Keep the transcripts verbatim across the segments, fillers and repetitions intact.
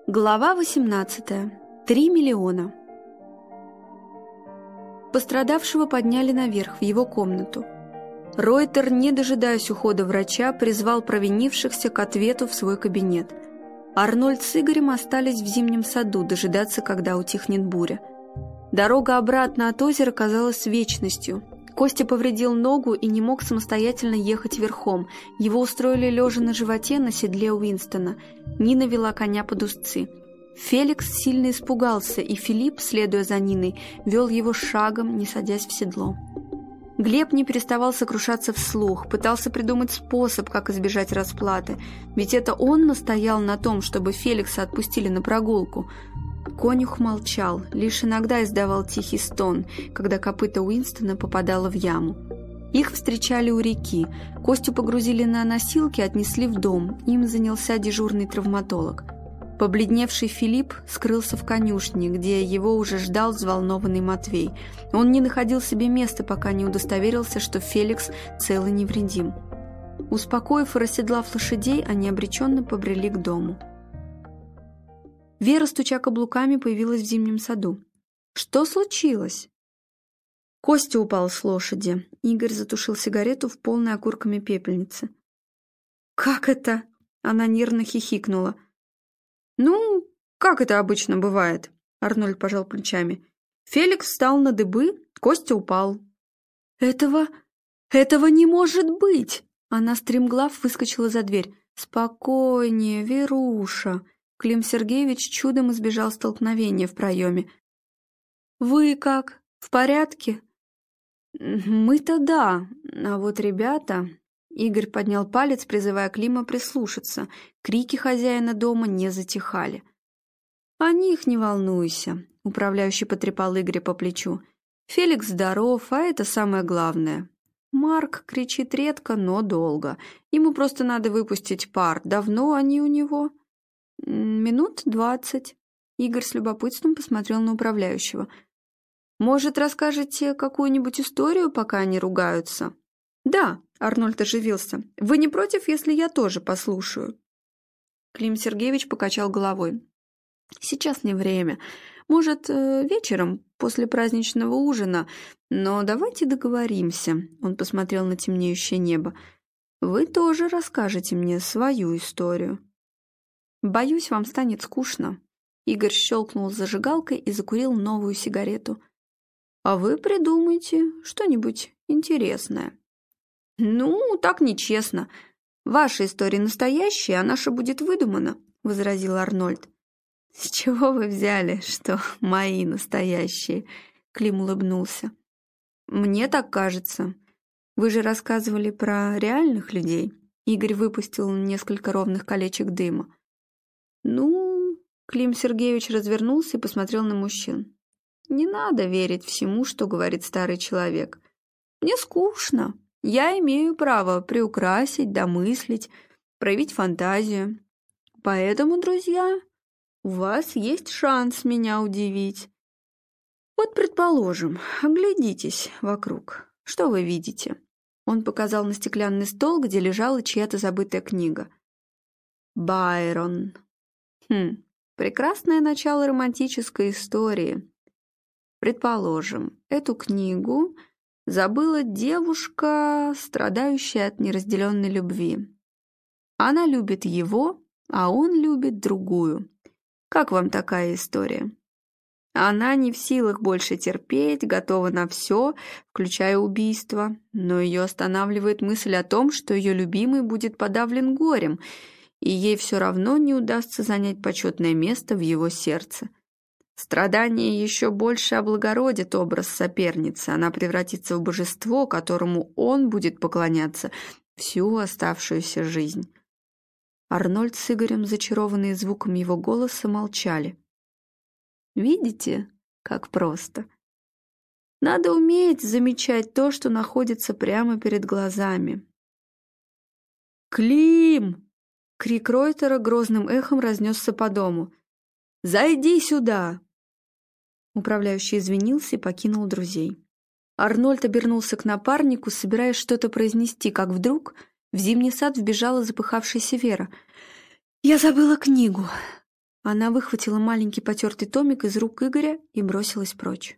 Глава восемнадцатая. Три миллиона. Пострадавшего подняли наверх, в его комнату. Ройтер, не дожидаясь ухода врача, призвал провинившихся к ответу в свой кабинет. Арнольд с Игорем остались в зимнем саду дожидаться, когда утихнет буря. Дорога обратно от озера казалась вечностью. Костя повредил ногу и не мог самостоятельно ехать верхом. Его устроили лежа на животе на седле Уинстона. Нина вела коня под узцы. Феликс сильно испугался, и Филипп, следуя за Ниной, вел его шагом, не садясь в седло. Глеб не переставал сокрушаться вслух, пытался придумать способ, как избежать расплаты, ведь это он настоял на том, чтобы Феликса отпустили на прогулку. Конюх молчал, лишь иногда издавал тихий стон, когда копыто Уинстона попадало в яму. Их встречали у реки. Костю погрузили на носилки и отнесли в дом. Им занялся дежурный травматолог. Побледневший Филипп скрылся в конюшне, где его уже ждал взволнованный Матвей. Он не находил себе места, пока не удостоверился, что Феликс цел и невредим. Успокоив и расседлав лошадей, они обреченно побрели к дому. Вера, стуча каблуками, появилась в зимнем саду. «Что случилось?» Костя упал с лошади. Игорь затушил сигарету в полной окурками пепельнице. «Как это?» — она нервно хихикнула. «Ну, как это обычно бывает?» — Арнольд пожал плечами. Феликс встал на дыбы, Костя упал. «Этого... этого не может быть!» Она стремглав выскочила за дверь. «Спокойнее, Веруша!» Клим Сергеевич чудом избежал столкновения в проеме. «Вы как? В порядке?» «Мы-то да, а вот ребята...» Игорь поднял палец, призывая Клима прислушаться. Крики хозяина дома не затихали. «О них не волнуйся», — управляющий потрепал Игоря по плечу. «Феликс здоров, а это самое главное. Марк кричит редко, но долго. Ему просто надо выпустить пар. Давно они у него?» «Минут двадцать». Игорь с любопытством посмотрел на управляющего. «Может, расскажете какую-нибудь историю, пока они ругаются?» «Да», — Арнольд оживился. «Вы не против, если я тоже послушаю?» Клим Сергеевич покачал головой. «Сейчас не время. Может, вечером, после праздничного ужина. Но давайте договоримся». Он посмотрел на темнеющее небо. «Вы тоже расскажете мне свою историю». «Боюсь, вам станет скучно». Игорь щелкнул зажигалкой и закурил новую сигарету. «А вы придумайте что-нибудь интересное». «Ну, так нечестно. Ваша история настоящая, а наша будет выдумана», — возразил Арнольд. «С чего вы взяли, что мои настоящие?» — Клим улыбнулся. «Мне так кажется. Вы же рассказывали про реальных людей». Игорь выпустил несколько ровных колечек дыма. «Ну...» — Клим Сергеевич развернулся и посмотрел на мужчин. «Не надо верить всему, что говорит старый человек. Мне скучно. Я имею право приукрасить, домыслить, проявить фантазию. Поэтому, друзья, у вас есть шанс меня удивить. Вот, предположим, оглядитесь вокруг. Что вы видите?» Он показал на стеклянный стол, где лежала чья-то забытая книга. «Байрон. Хм, прекрасное начало романтической истории. Предположим, эту книгу забыла девушка, страдающая от неразделенной любви. Она любит его, а он любит другую. Как вам такая история? Она не в силах больше терпеть, готова на все, включая убийство, но ее останавливает мысль о том, что ее любимый будет подавлен горем, и ей все равно не удастся занять почетное место в его сердце. Страдание еще больше облагородит образ соперницы, она превратится в божество, которому он будет поклоняться всю оставшуюся жизнь. Арнольд с Игорем, зачарованные звуком его голоса, молчали. «Видите, как просто? Надо уметь замечать то, что находится прямо перед глазами». «Клим!» — крик Ройтера грозным эхом разнесся по дому. «Зайди сюда!» Управляющий извинился и покинул друзей. Арнольд обернулся к напарнику, собираясь что-то произнести, как вдруг в зимний сад вбежала запыхавшаяся Вера. «Я забыла книгу!» Она выхватила маленький потертый томик из рук Игоря и бросилась прочь.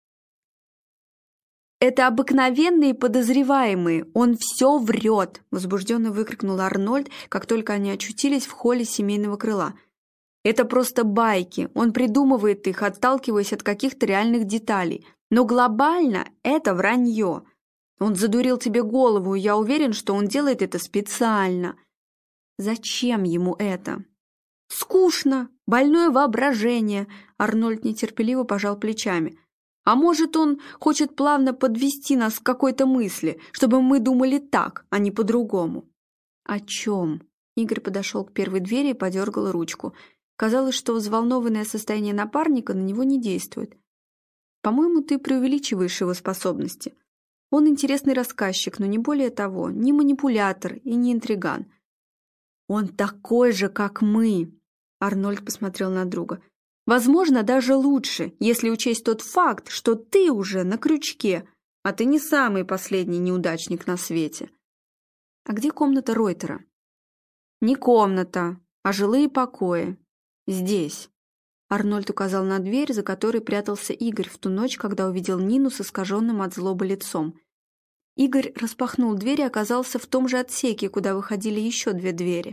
«Это обыкновенные подозреваемые, он все врет!» — возбужденно выкрикнул Арнольд, как только они очутились в холле семейного крыла. «Это просто байки, он придумывает их, отталкиваясь от каких-то реальных деталей. Но глобально это вранье. Он задурил тебе голову, и я уверен, что он делает это специально. Зачем ему это?» «Скучно, больное воображение!» — Арнольд нетерпеливо пожал плечами. «А может, он хочет плавно подвести нас к какой-то мысли, чтобы мы думали так, а не по-другому?» «О чем?» Игорь подошел к первой двери и подергал ручку. Казалось, что взволнованное состояние напарника на него не действует. «По-моему, ты преувеличиваешь его способности. Он интересный рассказчик, но не более того, не манипулятор и не интриган». «Он такой же, как мы!» Арнольд посмотрел на друга. «Возможно, даже лучше, если учесть тот факт, что ты уже на крючке, а ты не самый последний неудачник на свете». «А где комната Ройтера?» «Не комната, а жилые покои. Здесь». Арнольд указал на дверь, за которой прятался Игорь в ту ночь, когда увидел Нину с искаженным от злобы лицом. Игорь распахнул дверь и оказался в том же отсеке, куда выходили еще две двери.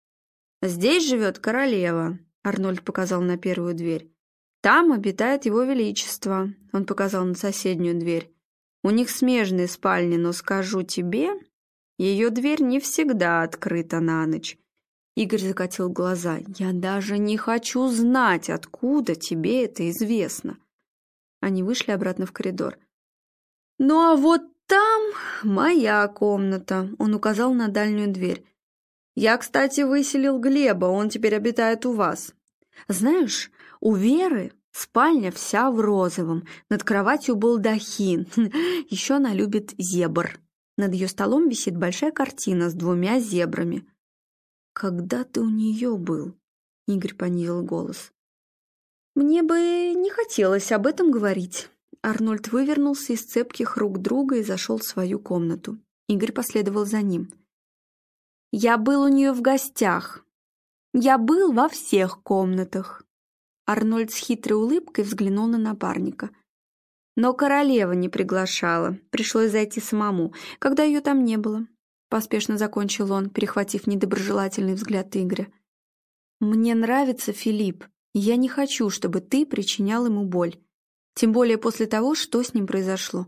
«Здесь живет королева», — Арнольд показал на первую дверь. «Там обитает его величество», — он показал на соседнюю дверь. «У них смежные спальни, но скажу тебе, ее дверь не всегда открыта на ночь». Игорь закатил глаза. «Я даже не хочу знать, откуда тебе это известно». Они вышли обратно в коридор. «Ну а вот там моя комната», — он указал на дальнюю дверь. «Я, кстати, выселил Глеба, он теперь обитает у вас. Знаешь, у Веры спальня вся в розовом, над кроватью балдахин, еще она любит зебр. Над ее столом висит большая картина с двумя зебрами». «Когда ты у нее был?» — Игорь понизил голос. «Мне бы не хотелось об этом говорить». Арнольд вывернулся из цепких рук друга и зашел в свою комнату. Игорь последовал за ним. «Я был у нее в гостях. Я был во всех комнатах». Арнольд с хитрой улыбкой взглянул на напарника. «Но королева не приглашала. Пришлось зайти самому, когда ее там не было», — поспешно закончил он, перехватив недоброжелательный взгляд Игоря. «Мне нравится Филипп, и я не хочу, чтобы ты причинял ему боль. Тем более после того, что с ним произошло».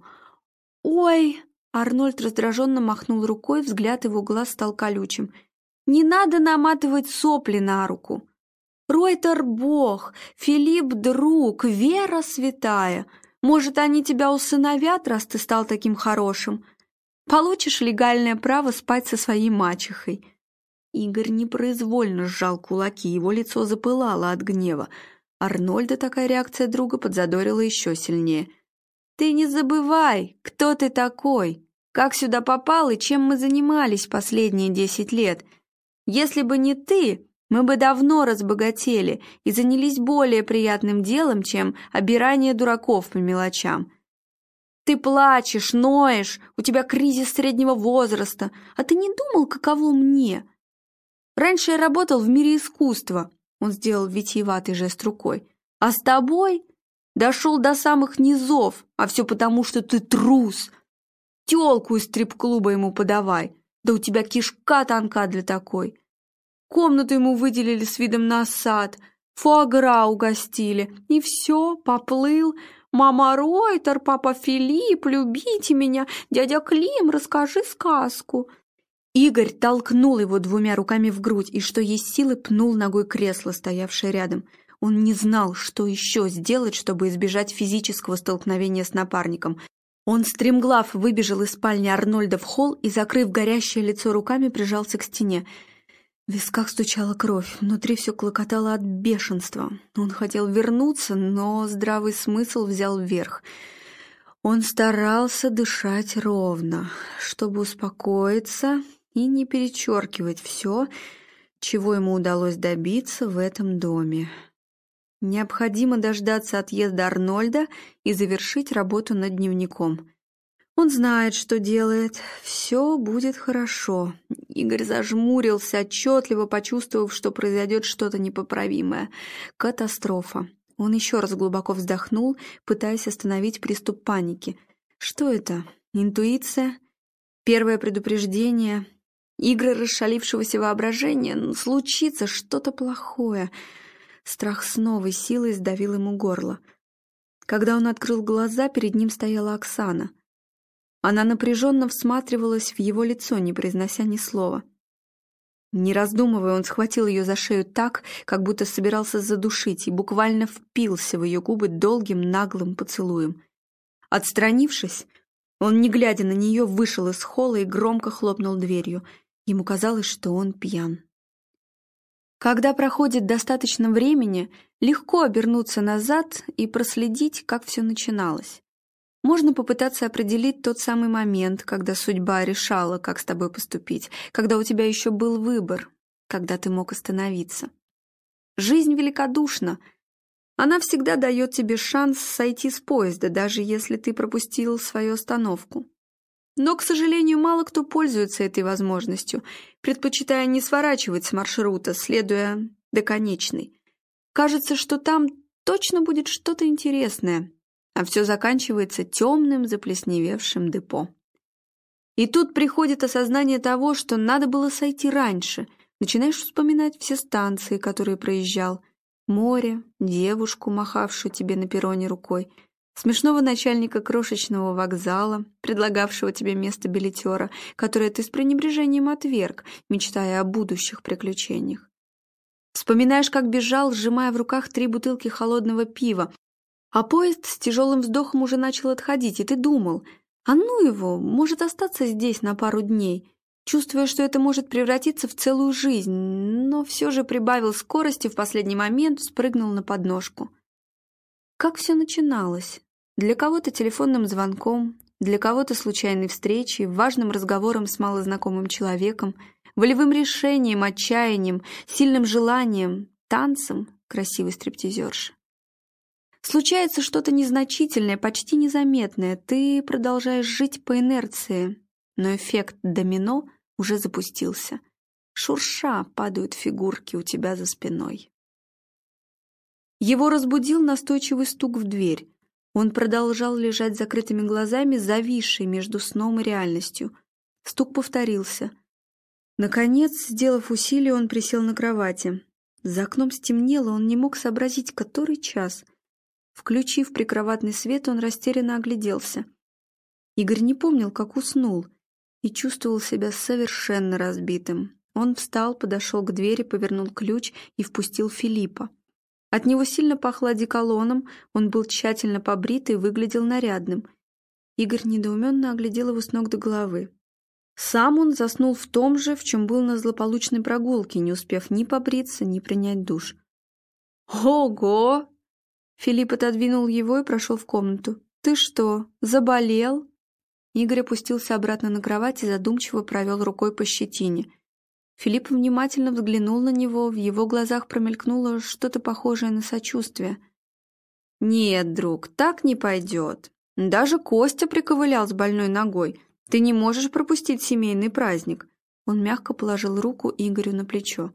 «Ой!» — Арнольд раздраженно махнул рукой, взгляд его глаз стал колючим. «Не надо наматывать сопли на руку. Ройтер — бог, Филипп — друг, Вера — святая. Может, они тебя усыновят, раз ты стал таким хорошим? Получишь легальное право спать со своей мачехой». Игорь непроизвольно сжал кулаки, его лицо запылало от гнева. Арнольда такая реакция друга подзадорила еще сильнее. «Ты не забывай, кто ты такой, как сюда попал и чем мы занимались последние десять лет. Если бы не ты, мы бы давно разбогатели и занялись более приятным делом, чем обирание дураков по мелочам. Ты плачешь, ноешь, у тебя кризис среднего возраста, а ты не думал, каково мне? Раньше я работал в мире искусства», — он сделал витиеватый жест рукой, «а с тобой дошел до самых низов, а все потому, что ты трус. Тёлку из стрип-клуба ему подавай, да у тебя кишка тонка для такой. Комнату ему выделили с видом на сад, фуагра угостили, и все, поплыл. Мама Ройтер, папа Филипп, любите меня, дядя Клим, расскажи сказку». Игорь толкнул его двумя руками в грудь и, что есть силы, пнул ногой кресло, стоявшее рядом. Он не знал, что еще сделать, чтобы избежать физического столкновения с напарником. Он стремглав выбежал из спальни Арнольда в холл и, закрыв горящее лицо руками, прижался к стене. В висках стучала кровь, внутри все клокотало от бешенства. Он хотел вернуться, но здравый смысл взял вверх. Он старался дышать ровно, чтобы успокоиться и не перечеркивать все, чего ему удалось добиться в этом доме. Необходимо дождаться отъезда Арнольда и завершить работу над дневником. Он знает, что делает. Все будет хорошо. Игорь зажмурился, отчетливо почувствовав, что произойдет что-то непоправимое. Катастрофа. Он еще раз глубоко вздохнул, пытаясь остановить приступ паники. Что это? Интуиция? Первое предупреждение? Игры расшалившегося воображения? Случится что-то плохое. Страх с новой силой сдавил ему горло. Когда он открыл глаза, перед ним стояла Оксана. Она напряженно всматривалась в его лицо, не произнося ни слова. Не раздумывая, он схватил ее за шею так, как будто собирался задушить, и буквально впился в ее губы долгим наглым поцелуем. Отстранившись, он, не глядя на нее, вышел из холла и громко хлопнул дверью. Ему казалось, что он пьян. Когда проходит достаточно времени, легко обернуться назад и проследить, как все начиналось. Можно попытаться определить тот самый момент, когда судьба решала, как с тобой поступить, когда у тебя еще был выбор, когда ты мог остановиться. Жизнь великодушна. Она всегда дает тебе шанс сойти с поезда, даже если ты пропустил свою остановку. Но, к сожалению, мало кто пользуется этой возможностью, предпочитая не сворачивать с маршрута, следуя до конечной. Кажется, что там точно будет что-то интересное, а все заканчивается темным заплесневевшим депо. И тут приходит осознание того, что надо было сойти раньше. Начинаешь вспоминать все станции, которые проезжал. Море, девушку, махавшую тебе на перроне рукой, смешного начальника крошечного вокзала, предлагавшего тебе место билетера, которое ты с пренебрежением отверг, мечтая о будущих приключениях. Вспоминаешь, как бежал, сжимая в руках три бутылки холодного пива, а поезд с тяжелым вздохом уже начал отходить, и ты думал, а ну его, может остаться здесь на пару дней, чувствуя, что это может превратиться в целую жизнь, но все же прибавил скорости, в последний момент спрыгнул на подножку. Как все начиналось? Для кого-то телефонным звонком, для кого-то случайной встречей, важным разговором с малознакомым человеком, волевым решением, отчаянием, сильным желанием, танцем красивой стриптизерши. Случается что-то незначительное, почти незаметное, ты продолжаешь жить по инерции, но эффект домино уже запустился. Шурша падают фигурки у тебя за спиной. Его разбудил настойчивый стук в дверь. Он продолжал лежать с закрытыми глазами, зависший между сном и реальностью. Стук повторился. Наконец, сделав усилие, он присел на кровати. За окном стемнело, он не мог сообразить, который час. Включив прикроватный свет, он растерянно огляделся. Игорь не помнил, как уснул, и чувствовал себя совершенно разбитым. Он встал, подошел к двери, повернул ключ и впустил Филиппа. От него сильно пахло одеколоном, он был тщательно побрит и выглядел нарядным. Игорь недоуменно оглядел его с ног до головы. Сам он заснул в том же, в чем был на злополучной прогулке, не успев ни побриться, ни принять душ. «Ого!» Филипп отодвинул его и прошел в комнату. «Ты что, заболел?» Игорь опустился обратно на кровать и задумчиво провел рукой по щетине. Филипп внимательно взглянул на него, в его глазах промелькнуло что-то похожее на сочувствие. «Нет, друг, так не пойдет. Даже Костя приковылял с больной ногой. Ты не можешь пропустить семейный праздник». Он мягко положил руку Игорю на плечо.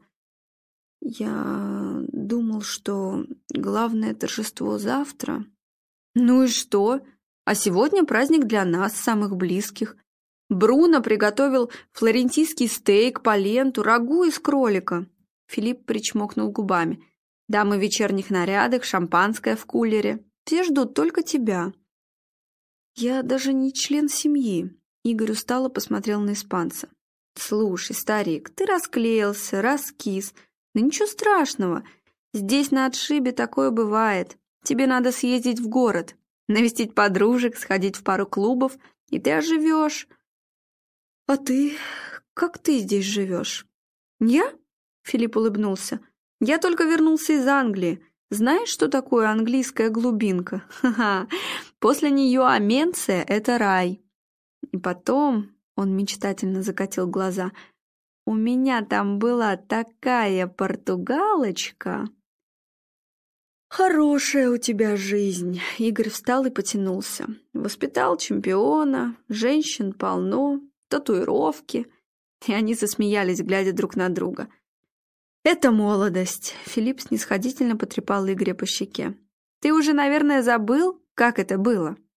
«Я думал, что главное торжество завтра». «Ну и что? А сегодня праздник для нас, самых близких. Бруно приготовил флорентийский стейк, поленту, рагу из кролика». Филипп причмокнул губами. «Дамы в вечерних нарядах, шампанское в кулере. Все ждут только тебя». «Я даже не член семьи», — Игорь устало посмотрел на испанца. «Слушай, старик, ты расклеился, раскис. Да ничего страшного. Здесь на отшибе такое бывает. Тебе надо съездить в город, навестить подружек, сходить в пару клубов, и ты оживешь». «А ты? Как ты здесь живешь?» «Я?» — Филипп улыбнулся. «Я только вернулся из Англии. Знаешь, что такое английская глубинка? Ха-ха. После нее Аменция — это рай. И потом...» — он мечтательно закатил глаза. «У меня там была такая португалочка!» Хорошая у тебя жизнь. Игорь встал и потянулся. Воспитал чемпиона, женщин полно, татуировки. И они засмеялись, глядя друг на друга. Это молодость. Филипп снисходительно потрепал Игоря по щеке. Ты уже, наверное, забыл, как это было?